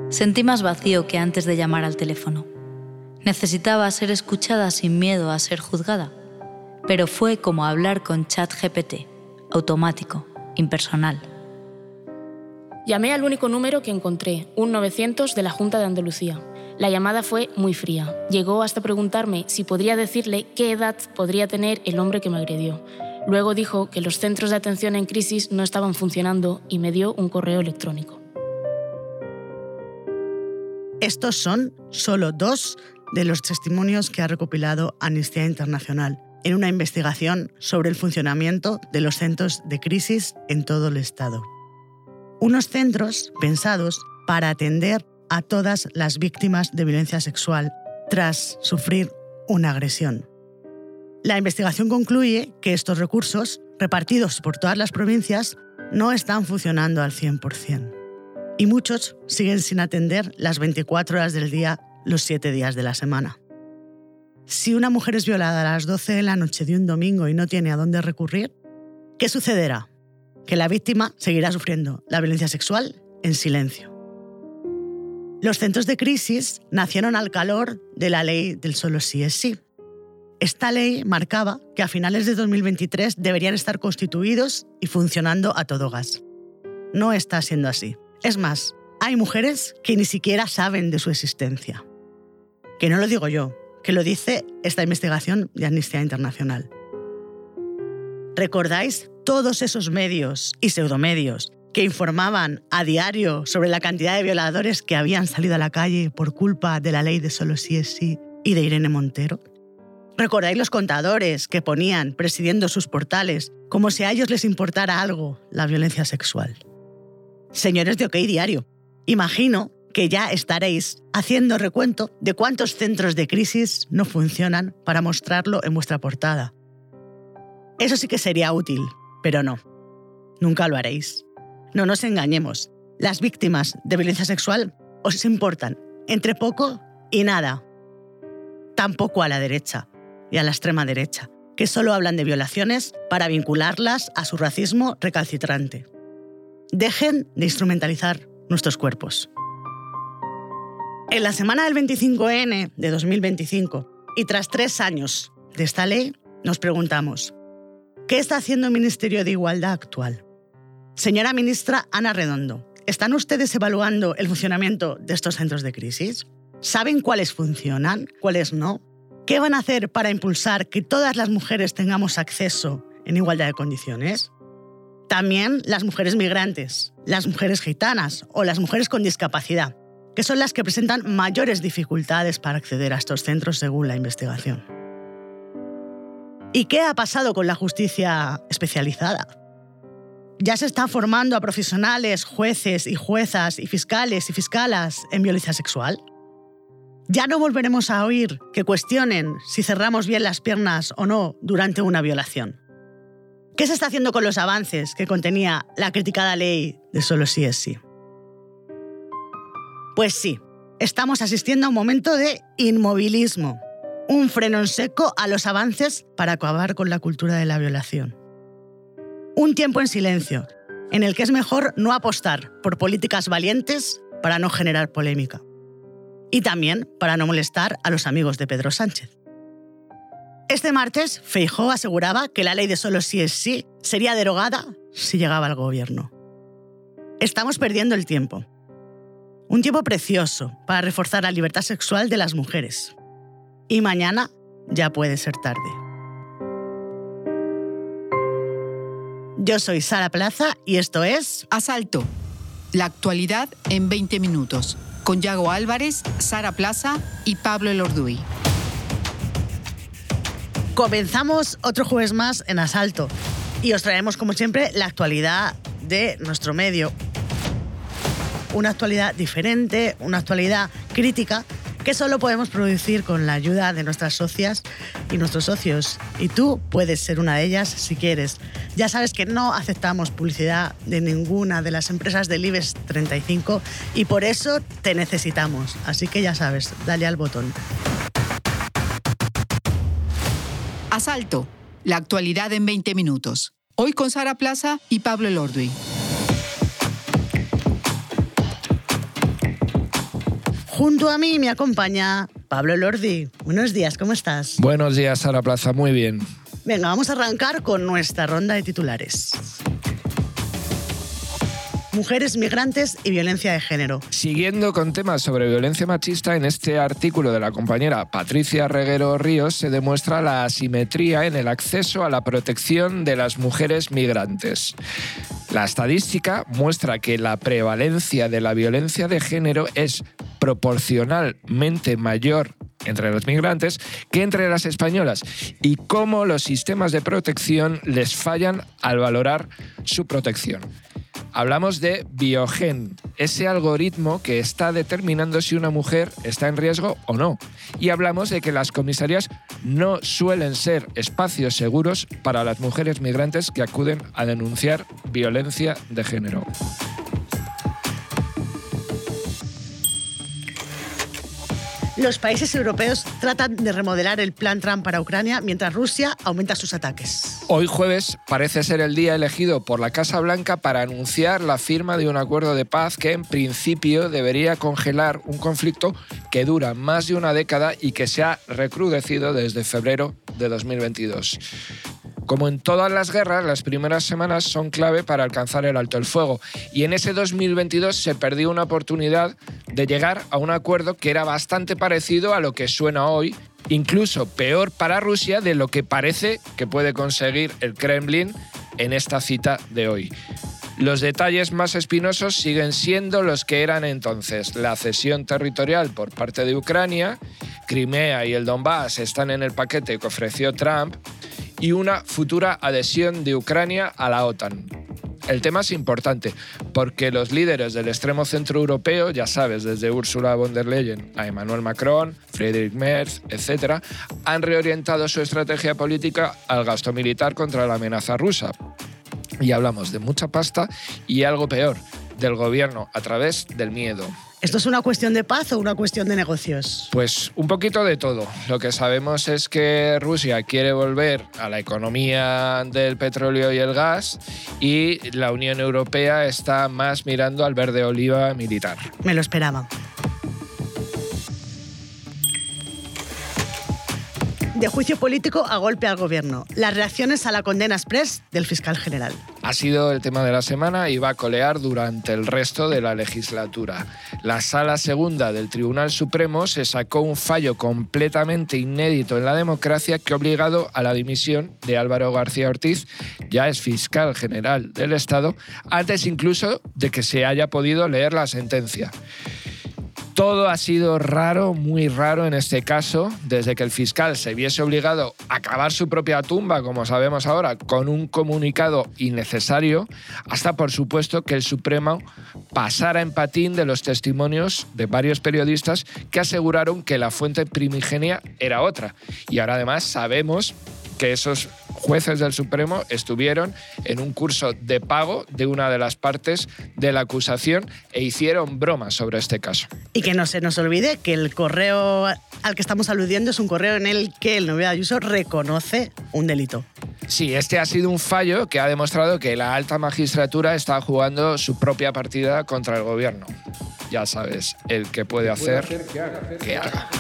Sentí más vacío que antes de llamar al teléfono. Necesitaba ser escuchada sin miedo a ser juzgada, pero fue como hablar con ChatGPT, automático, impersonal. Llamé al único número que encontré, un 900 de la Junta de Andalucía. La llamada fue muy fría. Llegó hasta preguntarme si podría decirle qué edad podría tener el hombre que me agredió. Luego dijo que los centros de atención en crisis no estaban funcionando y me dio un correo electrónico. Estos son solo 2 de los testimonios que ha recopilado Amnistía Internacional en una investigación sobre el funcionamiento de los centros de crisis en todo el Estado. Unos centros pensados para atender a todas las víctimas de violencia sexual tras sufrir una agresión. La investigación concluye que estos recursos, repartidos por todas las provincias, no están funcionando al 100%. Y muchos siguen sin atender las 24 horas del día, los 7 días de la semana. Si una mujer es violada a las 12 de la noche de un domingo y no tiene a dónde recurrir, ¿qué sucederá? Que la víctima seguirá sufriendo la violencia sexual en silencio. Los centros de crisis nacieron al calor de la ley del solo sí es sí. Esta ley marcaba que a finales de 2023 deberían estar constituidos y funcionando a todo gas. No está siendo así. Es más, hay mujeres que ni siquiera saben de su existencia. Que no lo digo yo, que lo dice esta investigación de Amnistía Internacional. ¿Recordáis todos esos medios y pseudomedios que informaban a diario sobre la cantidad de violadores que habían salido a la calle por culpa de la ley de solo sí es sí y de Irene Montero? ¿Recordáis los contadores que ponían presidiendo sus portales como si a ellos les importara algo la violencia sexual? Señores de OK Diario, imagino que ya estaréis haciendo recuento de cuántos centros de crisis no funcionan para mostrarlo en vuestra portada. Eso sí que sería útil, pero no. Nunca lo haréis. No nos engañemos. Las víctimas de violencia sexual os importan entre poco y nada. Tampoco a la derecha y a la extrema derecha, que solo hablan de violaciones para vincularlas a su racismo recalcitrante. Dejen de instrumentalizar nuestros cuerpos. En la semana del 25N de 2025 y tras 3 años de esta ley, nos preguntamos, ¿qué está haciendo el Ministerio de Igualdad actual? Señora ministra Ana Redondo, ¿están ustedes evaluando el funcionamiento de estos centros de crisis? ¿Saben cuáles funcionan, cuáles no? ¿Qué van a hacer para impulsar que todas las mujeres tengamos acceso en igualdad de condiciones? También las mujeres migrantes, las mujeres gitanas o las mujeres con discapacidad, que son las que presentan mayores dificultades para acceder a estos centros según la investigación. ¿Y qué ha pasado con la justicia especializada? ¿Ya se está formando a profesionales, jueces y juezas y fiscales y fiscalas en violencia sexual? ¿Ya no volveremos a oír que cuestionen si cerramos bien las piernas o no durante una violación? ¿Qué se está haciendo con los avances que contenía la criticada ley de solo sí es sí? Pues sí, estamos asistiendo a un momento de inmovilismo, un freno en seco a los avances para acabar con la cultura de la violación. Un tiempo en silencio, en el que es mejor no apostar por políticas valientes para no generar polémica. Y también para no molestar a los amigos de Pedro Sánchez. Este martes, Feijóo aseguraba que la ley de solo sí es sí sería derogada si llegaba al gobierno. Estamos perdiendo el tiempo. Un tiempo precioso para reforzar la libertad sexual de las mujeres. Y mañana ya puede ser tarde. Yo soy Sara Plaza y esto es Asalto. La actualidad en 20 minutos. Con Yago Álvarez, Sara Plaza y Pablo Elorduy. Comenzamos otro jueves más en Asalto y os traemos, como siempre, la actualidad de nuestro medio. Una actualidad diferente, una actualidad crítica que solo podemos producir con la ayuda de nuestras socias y nuestros socios. Y tú puedes ser una de ellas si quieres. Ya sabes que no aceptamos publicidad de ninguna de las empresas del IBEX 35 y por eso te necesitamos. Así que ya sabes, dale al botón. Asalto. La actualidad en 20 minutos. Hoy con Sara Plaza y Pablo Elorduy. Junto a mí me acompaña Pablo Elordi. Buenos días, ¿cómo estás? Buenos días, Sara Plaza, muy bien. Venga, vamos a arrancar con nuestra ronda de titulares. Mujeres migrantes y violencia de género. Siguiendo con temas sobre violencia machista, en este artículo de la compañera Patricia Reguero Ríos se demuestra la asimetría en el acceso a la protección de las mujeres migrantes. La estadística muestra que la prevalencia de la violencia de género es proporcionalmente mayor entre los migrantes que entre las españolas y cómo los sistemas de protección les fallan al valorar su protección. Hablamos de Biogen, ese algoritmo que está determinando si una mujer está en riesgo o no. Y hablamos de que las comisarías no suelen ser espacios seguros para las mujeres migrantes que acuden a denunciar violencia de género. Los países europeos tratan de remodelar el plan Trump para Ucrania mientras Rusia aumenta sus ataques. Hoy jueves parece ser el día elegido por la Casa Blanca para anunciar la firma de un acuerdo de paz que en principio debería congelar un conflicto que dura más de una década y que se ha recrudecido desde febrero de 2022. Como en todas las guerras, las primeras semanas son clave para alcanzar el alto el fuego. Y en ese 2022 se perdió una oportunidad de llegar a un acuerdo que era bastante parecido a lo que suena hoy, incluso peor para Rusia de lo que parece que puede conseguir el Kremlin en esta cita de hoy. Los detalles más espinosos siguen siendo los que eran entonces: la cesión territorial por parte de Ucrania, Crimea y el Donbass están en el paquete que ofreció Trump, y una futura adhesión de Ucrania a la OTAN. El tema es importante porque los líderes del extremo centro europeo, ya sabes, desde Ursula von der Leyen a Emmanuel Macron, Friedrich Merz, etc., han reorientado su estrategia política al gasto militar contra la amenaza rusa. Y hablamos de mucha pasta y algo peor, del gobierno a través del miedo. ¿Esto es una cuestión de paz o una cuestión de negocios? Pues un poquito de todo. Lo que sabemos es que Rusia quiere volver a la economía del petróleo y el gas y la Unión Europea está más mirando al verde oliva militar. Me lo esperaba. De juicio político a golpe al gobierno. Las reacciones a la condena express del fiscal general. Ha sido el tema de la semana y va a colear durante el resto de la legislatura. La Sala Segunda del Tribunal Supremo se sacó un fallo completamente inédito en la democracia que ha obligado a la dimisión de Álvaro García Ortiz, ya es fiscal general del Estado, antes incluso de que se haya podido leer la sentencia. Todo ha sido raro, muy raro en este caso, desde que el fiscal se viese obligado a cavar su propia tumba, como sabemos ahora, con un comunicado innecesario, hasta por supuesto que el Supremo pasara en patín de los testimonios de varios periodistas que aseguraron que la fuente primigenia era otra. Y ahora además sabemos que esos jueces del Supremo estuvieron en un curso de pago de una de las partes de la acusación e hicieron bromas sobre este caso. Y que no se nos olvide que el correo al que estamos aludiendo es un correo en el que el novio de Ayuso reconoce un delito. Sí, este ha sido un fallo que ha demostrado que la alta magistratura está jugando su propia partida contra el gobierno. Ya sabes, el que puede hacer, que haga.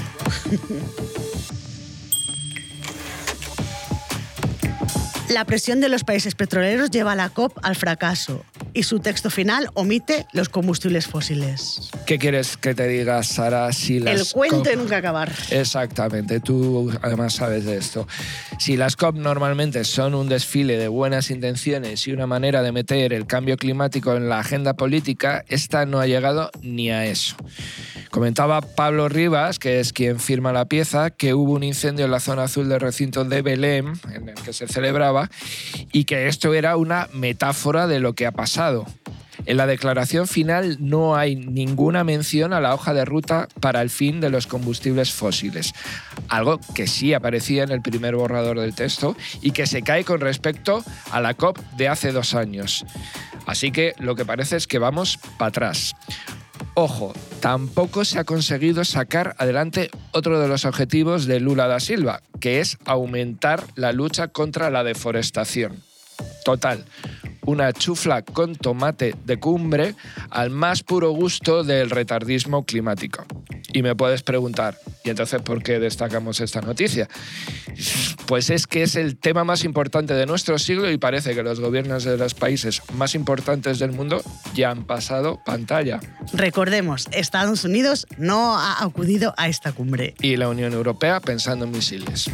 La presión de los países petroleros lleva a la COP al fracaso y su texto final omite los combustibles fósiles. ¿Qué quieres que te diga, Sara? Si las el cuento COP... de nunca acabar. Exactamente, tú además sabes de esto. Si las COP normalmente son un desfile de buenas intenciones y una manera de meter el cambio climático en la agenda política, esta no ha llegado ni a eso. Comentaba Pablo Rivas, que es quien firma la pieza, que hubo un incendio en la zona azul del recinto de Belém, en el que se celebraba, y que esto era una metáfora de lo que ha pasado. En la declaración final no hay ninguna mención a la hoja de ruta para el fin de los combustibles fósiles, algo que sí aparecía en el primer borrador del texto y que se cae con respecto a la COP de hace 2 años. Así que lo que parece es que vamos para atrás. Ojo, tampoco se ha conseguido sacar adelante otro de los objetivos de Lula da Silva, que es aumentar la lucha contra la deforestación. Total, una chufla con tomate de cumbre al más puro gusto del retardismo climático. Y me puedes preguntar, ¿y entonces por qué destacamos esta noticia? Pues es que es el tema más importante de nuestro siglo y parece que los gobiernos de los países más importantes del mundo ya han pasado pantalla. Recordemos, Estados Unidos no ha acudido a esta cumbre. Y la Unión Europea pensando en misiles.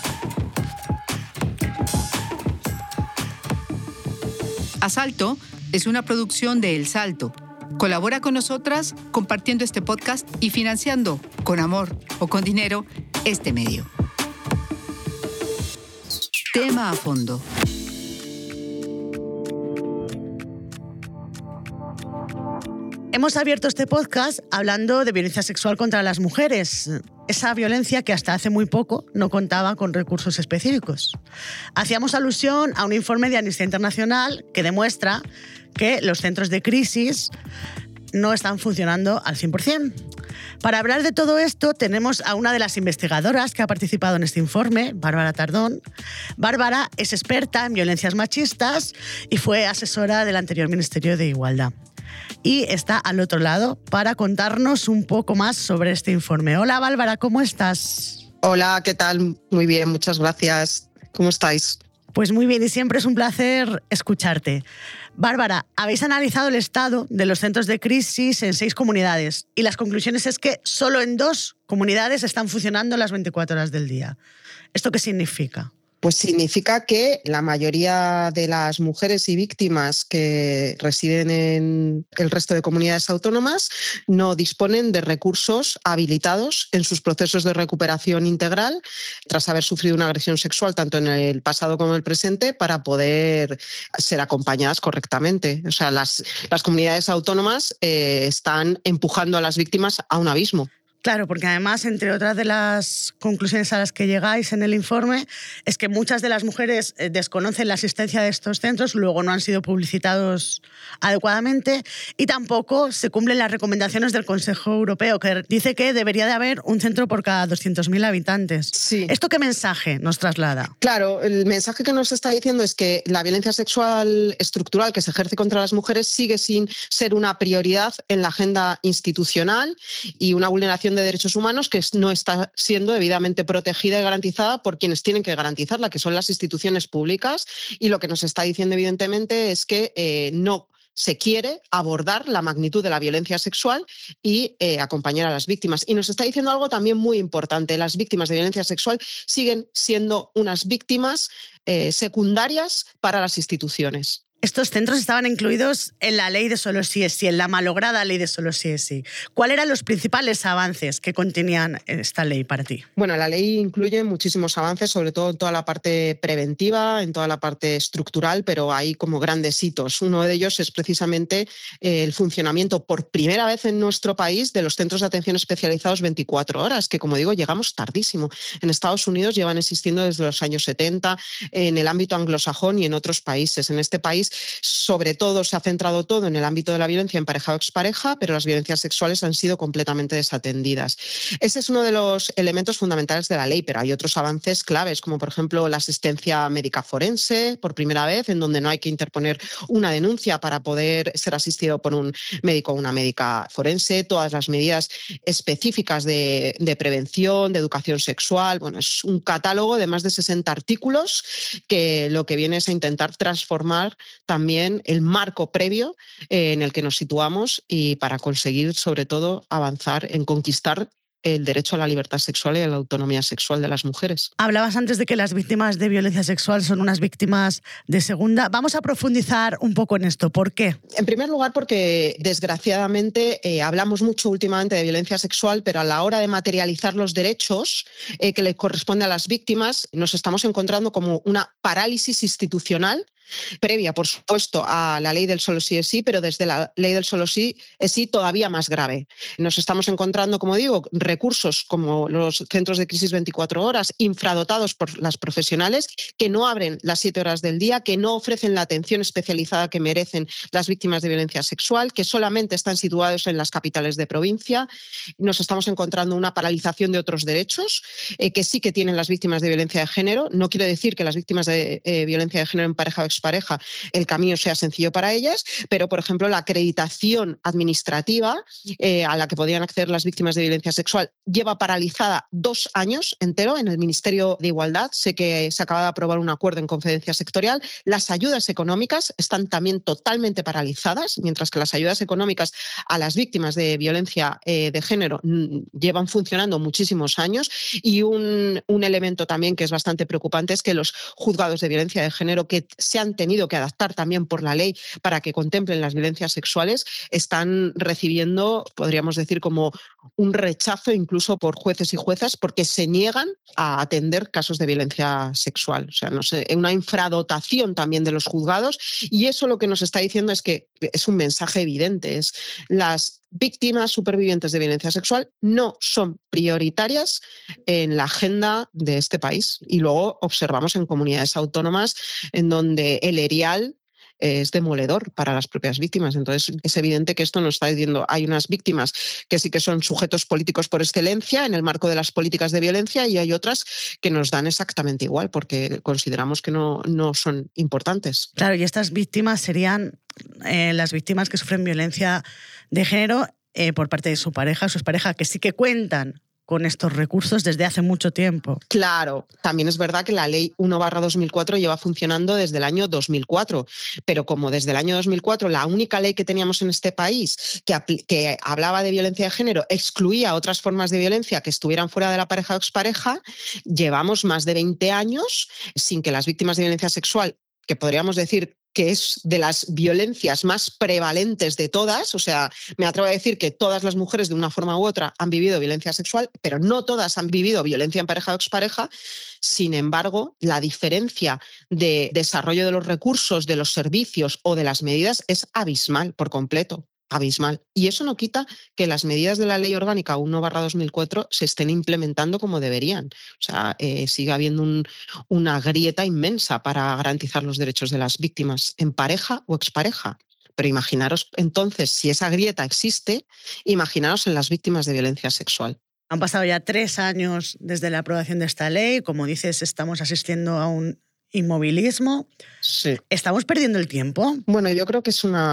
Asalto es una producción de El Salto. Colabora con nosotras compartiendo este podcast y financiando, con amor o con dinero, este medio. Tema a fondo. Hemos abierto este podcast hablando de violencia sexual contra las mujeres. Esa violencia que hasta hace muy poco no contaba con recursos específicos. Hacíamos alusión a un informe de Amnistía Internacional que demuestra que los centros de crisis no están funcionando al 100%. Para hablar de todo esto tenemos a una de las investigadoras que ha participado en este informe, Bárbara Tardón. Bárbara es experta en violencias machistas y fue asesora del anterior Ministerio de Igualdad. Y está al otro lado para contarnos un poco más sobre este informe. Hola Bárbara, ¿cómo estás? Hola, ¿qué tal? Muy bien, muchas gracias. ¿Cómo estáis? Pues muy bien y siempre es un placer escucharte. Bárbara, habéis analizado el estado de los centros de crisis en 6 comunidades y las conclusiones es que solo en 2 comunidades están funcionando las 24 horas del día. ¿Esto qué significa? Pues significa que la mayoría de las mujeres y víctimas que residen en el resto de comunidades autónomas no disponen de recursos habilitados en sus procesos de recuperación integral tras haber sufrido una agresión sexual tanto en el pasado como en el presente para poder ser acompañadas correctamente. O sea, las comunidades autónomas están empujando a las víctimas a un abismo. Claro, porque además, entre otras de las conclusiones a las que llegáis en el informe, es que muchas de las mujeres desconocen la existencia de estos centros, luego no han sido publicitados adecuadamente y tampoco se cumplen las recomendaciones del Consejo Europeo, que dice que debería de haber un centro por cada 200.000 habitantes. Sí. ¿Esto qué mensaje nos traslada? Claro, el mensaje que nos está diciendo es que la violencia sexual estructural que se ejerce contra las mujeres sigue sin ser una prioridad en la agenda institucional y una vulneración de derechos humanos que no está siendo debidamente protegida y garantizada por quienes tienen que garantizarla, que son las instituciones públicas. Y lo que nos está diciendo, evidentemente, es que no se quiere abordar la magnitud de la violencia sexual y acompañar a las víctimas. Y nos está diciendo algo también muy importante. Las víctimas de violencia sexual siguen siendo unas víctimas secundarias para las instituciones. Estos centros estaban incluidos en la ley de solo sí es sí, en la malograda ley de solo sí es sí. ¿Cuáles eran los principales avances que contenían esta ley para ti? Bueno, la ley incluye muchísimos avances, sobre todo en toda la parte preventiva, en toda la parte estructural, pero hay como grandes hitos. Uno de ellos es precisamente el funcionamiento por primera vez en nuestro país de los centros de atención especializados 24 horas, que como digo, llegamos tardísimo. En Estados Unidos llevan existiendo desde los años 70, en el ámbito anglosajón y en otros países. En este país sobre todo se ha centrado todo en el ámbito de la violencia en pareja o expareja, pero las violencias sexuales han sido completamente desatendidas. Ese es uno de los elementos fundamentales de la ley, pero hay otros avances claves, como por ejemplo la asistencia médica forense, por primera vez, en donde no hay que interponer una denuncia para poder ser asistido por un médico o una médica forense, todas las medidas específicas de prevención, de educación sexual. Bueno, es un catálogo de más de 60 artículos que lo que viene es a intentar transformar también el marco previo en el que nos situamos y para conseguir, sobre todo, avanzar en conquistar el derecho a la libertad sexual y a la autonomía sexual de las mujeres. Hablabas antes de que las víctimas de violencia sexual son unas víctimas de segunda. Vamos a profundizar un poco en esto. ¿Por qué? En primer lugar, porque desgraciadamente hablamos mucho últimamente de violencia sexual, pero a la hora de materializar los derechos que le corresponde a las víctimas, nos estamos encontrando como una parálisis institucional previa, por supuesto, a la ley del solo sí es sí, pero desde la ley del solo sí es sí todavía más grave. Nos estamos encontrando, como digo, recursos como los centros de crisis 24 horas, infradotados por las profesionales, que no abren las 7 horas del día, que no ofrecen la atención especializada que merecen las víctimas de violencia sexual, que solamente están situados en las capitales de provincia. Nos estamos encontrando una paralización de otros derechos que sí que tienen las víctimas de violencia de género. No quiero decir que las víctimas de violencia de género en pareja o expareja el camino sea sencillo para ellas, pero, por ejemplo, la acreditación administrativa a la que podían acceder las víctimas de violencia sexual lleva paralizada 2 años entero en el Ministerio de Igualdad. Sé que se acaba de aprobar un acuerdo en conferencia sectorial. Las ayudas económicas están también totalmente paralizadas, mientras que las ayudas económicas a las víctimas de violencia de género llevan funcionando muchísimos años. Y un elemento también que es bastante preocupante es que los juzgados de violencia de género, que se han tenido que adaptar también por la ley para que contemplen las violencias sexuales, están recibiendo, podríamos decir, como un rechazo incluso por jueces y juezas, porque se niegan a atender casos de violencia sexual. O sea, no sé, una infradotación también de los juzgados, y eso lo que nos está diciendo es que es un mensaje evidente, es las víctimas supervivientes de violencia sexual no son prioritarias en la agenda de este país. Y luego observamos en comunidades autónomas en donde el erial es demoledor para las propias víctimas. Entonces, es evidente que esto nos está diciendo, hay unas víctimas que sí que son sujetos políticos por excelencia en el marco de las políticas de violencia, y hay otras que nos dan exactamente igual porque consideramos que no son importantes. Claro, y estas víctimas serían las víctimas que sufren violencia de género por parte de su pareja, su expareja, que sí que cuentan con estos recursos desde hace mucho tiempo. Claro, también es verdad que la Ley 1/2004 lleva funcionando desde el año 2004, pero como desde el año 2004 la única ley que teníamos en este país que hablaba de violencia de género excluía otras formas de violencia que estuvieran fuera de la pareja o expareja, llevamos más de 20 años sin que las víctimas de violencia sexual, que podríamos decir que es de las violencias más prevalentes de todas, o sea, me atrevo a decir que todas las mujeres de una forma u otra han vivido violencia sexual, pero no todas han vivido violencia en pareja o expareja. Sin embargo, la diferencia de desarrollo de los recursos, de los servicios o de las medidas es abismal por completo. Abismal. Y eso no quita que las medidas de la Ley Orgánica 1/2004 se estén implementando como deberían. O sea, sigue habiendo una grieta inmensa para garantizar los derechos de las víctimas en pareja o expareja. Pero imaginaros entonces, si esa grieta existe, imaginaros en las víctimas de violencia sexual. Han pasado ya 3 años desde la aprobación de esta ley. Como dices, estamos asistiendo a un inmovilismo. Sí. ¿Estamos perdiendo el tiempo? Bueno, yo creo que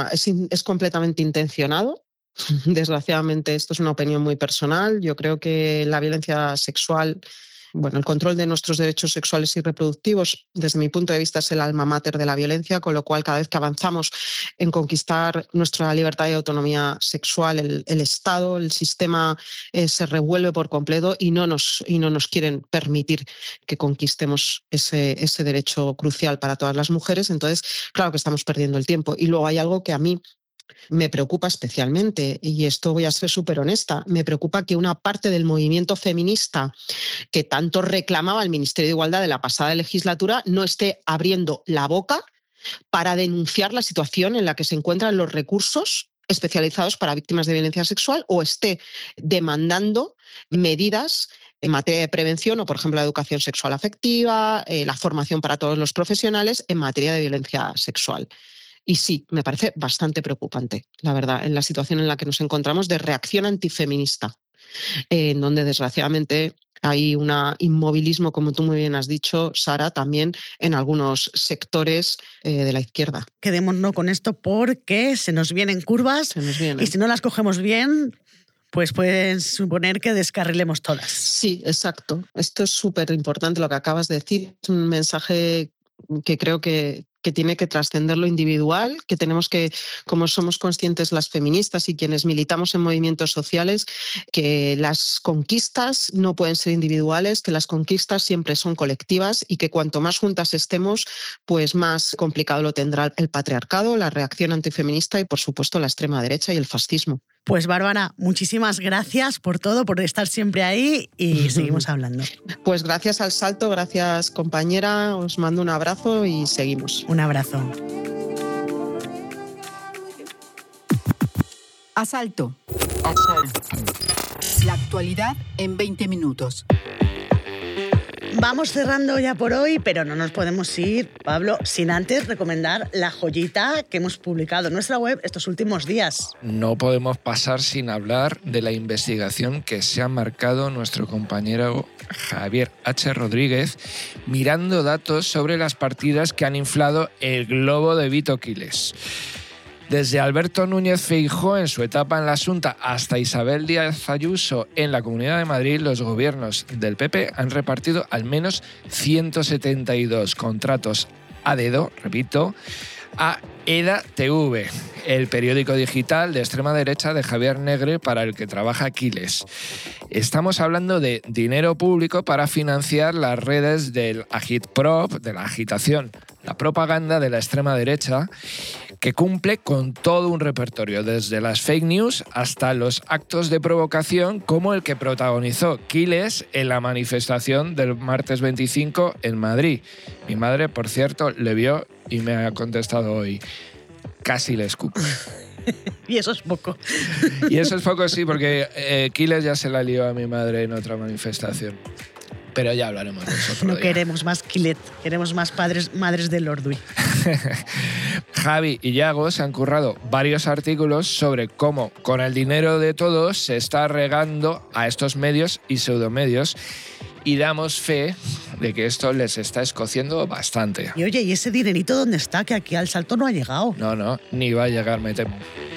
es completamente intencionado. Desgraciadamente, esto es una opinión muy personal. Yo creo que la violencia sexual, el control de nuestros derechos sexuales y reproductivos, desde mi punto de vista, es el alma mater de la violencia, con lo cual cada vez que avanzamos en conquistar nuestra libertad y autonomía sexual, el Estado, el sistema se revuelve por completo y no nos quieren permitir que conquistemos ese derecho crucial para todas las mujeres. Entonces, claro que estamos perdiendo el tiempo. Y luego hay algo que a mí me preocupa especialmente, y esto voy a ser súper honesta, me preocupa que una parte del movimiento feminista que tanto reclamaba el Ministerio de Igualdad de la pasada legislatura no esté abriendo la boca para denunciar la situación en la que se encuentran los recursos especializados para víctimas de violencia sexual, o esté demandando medidas en materia de prevención o, por ejemplo, la educación sexual afectiva, la formación para todos los profesionales en materia de violencia sexual. Y sí, me parece bastante preocupante, la verdad, en la situación en la que nos encontramos de reacción antifeminista, en donde desgraciadamente hay un inmovilismo, como tú muy bien has dicho, Sara, también en algunos sectores de la izquierda. Quedémonos con esto porque se nos vienen curvas y si no las cogemos bien, pues pueden suponer que descarrilemos todas. Sí, exacto. Esto es súper importante lo que acabas de decir. Es un mensaje que creo que tiene que trascender lo individual, que tenemos que, como somos conscientes las feministas y quienes militamos en movimientos sociales, que las conquistas no pueden ser individuales, que las conquistas siempre son colectivas y que cuanto más juntas estemos, pues más complicado lo tendrá el patriarcado, la reacción antifeminista y, por supuesto, la extrema derecha y el fascismo. Pues Bárbara, muchísimas gracias por todo, por estar siempre ahí y seguimos hablando. Pues gracias al Salto, gracias compañera, os mando un abrazo y seguimos. Un abrazo. Asalto. La actualidad en 20 minutos. Vamos cerrando ya por hoy, pero no nos podemos ir, Pablo, sin antes recomendar la joyita que hemos publicado en nuestra web estos últimos días. No podemos pasar sin hablar de la investigación que se ha marcado nuestro compañero Javier H. Rodríguez, mirando datos sobre las partidas que han inflado el globo de Vito Quiles. Desde Alberto Núñez Feijóo en su etapa en la Xunta hasta Isabel Díaz Ayuso en la Comunidad de Madrid, los gobiernos del PP han repartido al menos 172 contratos a dedo, repito, a EDA TV, el periódico digital de extrema derecha de Javier Negre para el que trabaja Quiles. Estamos hablando de dinero público para financiar las redes del agitprop, de la agitación, la propaganda de la extrema derecha, que cumple con todo un repertorio, desde las fake news hasta los actos de provocación como el que protagonizó Quiles en la manifestación del martes 25 en Madrid. Mi madre, por cierto, le vio y me ha contestado hoy. Casi le escupo. Y eso es poco. Y eso es poco, sí, porque Quiles ya se la lió a mi madre en otra manifestación. Pero ya hablaremos de eso otro día. No queremos más Quilet, queremos más madres del Ordui. Javi y Yago se han currado varios artículos sobre cómo con el dinero de todos se está regando a estos medios y pseudomedios, y damos fe de que esto les está escociendo bastante. Y oye, ¿y ese dinerito dónde está? Que aquí al Salto no ha llegado. No, ni va a llegar, me temo.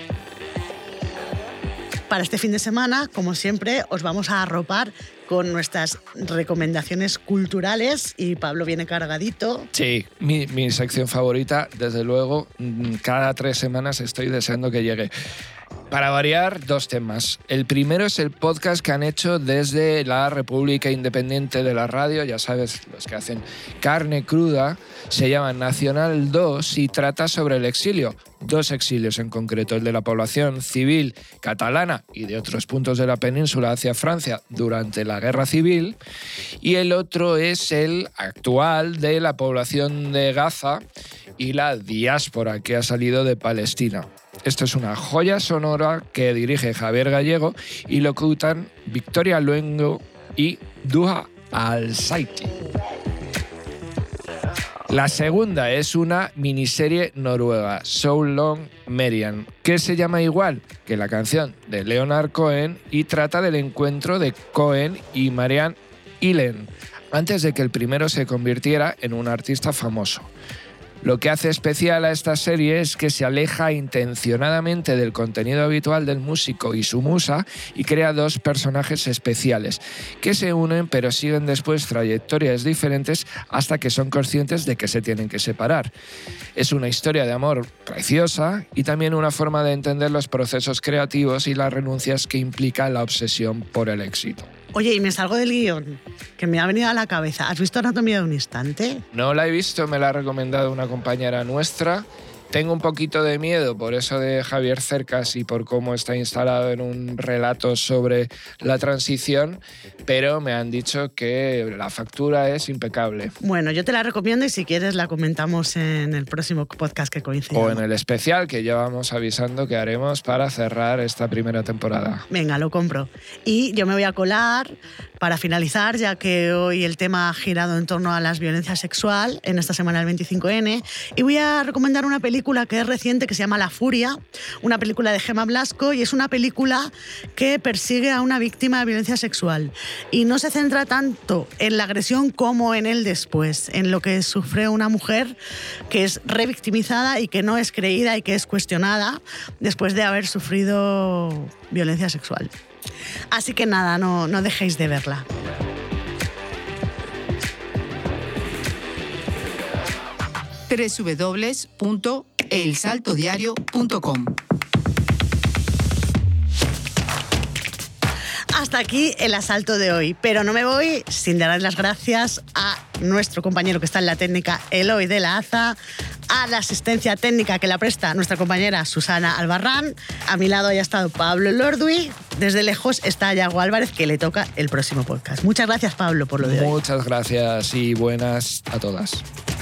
Para este fin de semana, como siempre, os vamos a arropar con nuestras recomendaciones culturales y Pablo viene cargadito. Sí, mi sección favorita, desde luego, cada 3 semanas estoy deseando que llegue. Para variar, 2 temas. El primero es el podcast que han hecho desde la República Independiente de la Radio, ya sabes, los que hacen carne cruda, se llama Nacional 2 y trata sobre el exilio. 2 exilios en concreto, el de la población civil catalana y de otros puntos de la península hacia Francia durante la Guerra Civil, y el otro es el actual de la población de Gaza y la diáspora que ha salido de Palestina. Esto es una joya sonora que dirige Javier Gallego y locutan Victoria Luengo y Duha Al-Saiti. La segunda es una miniserie noruega, So Long Marian, que se llama igual que la canción de Leonard Cohen y trata del encuentro de Cohen y Marianne Illen, antes de que el primero se convirtiera en un artista famoso. Lo que hace especial a esta serie es que se aleja intencionadamente del contenido habitual del músico y su musa y crea 2 personajes especiales que se unen pero siguen después trayectorias diferentes hasta que son conscientes de que se tienen que separar. Es una historia de amor preciosa y también una forma de entender los procesos creativos y las renuncias que implica la obsesión por el éxito. Oye, y me salgo del guión, que me ha venido a la cabeza. ¿Has visto Anatomía de un instante? No la he visto, me la ha recomendado una compañera nuestra. Tengo un poquito de miedo por eso de Javier Cercas y por cómo está instalado en un relato sobre la transición, pero me han dicho que la factura es impecable. Bueno, yo te la recomiendo y si quieres la comentamos en el próximo podcast que coincida. O en el especial que ya vamos avisando que haremos para cerrar esta primera temporada. Venga, lo compro. Y yo me voy a colar para finalizar, ya que hoy el tema ha girado en torno a la violencia sexual en esta semana del 25N, y voy a recomendar una película que es reciente que se llama La Furia, una película de Gemma Blasco, y es una película que persigue a una víctima de violencia sexual y no se centra tanto en la agresión como en el después, en lo que sufre una mujer que es revictimizada y que no es creída y que es cuestionada después de haber sufrido violencia sexual. Así que nada, no dejéis de verla. www.elsaltodiario.com. Hasta aquí el asalto de hoy, pero no me voy sin dar las gracias a nuestro compañero que está en la técnica, Eloy de la Aza, a la asistencia técnica que la presta nuestra compañera Susana Albarrán. A mi lado haya estado Pablo Lordui. Desde lejos está Yago Álvarez, que le toca el próximo podcast. Muchas gracias, Pablo, por lo de hoy. Muchas gracias y buenas a todas.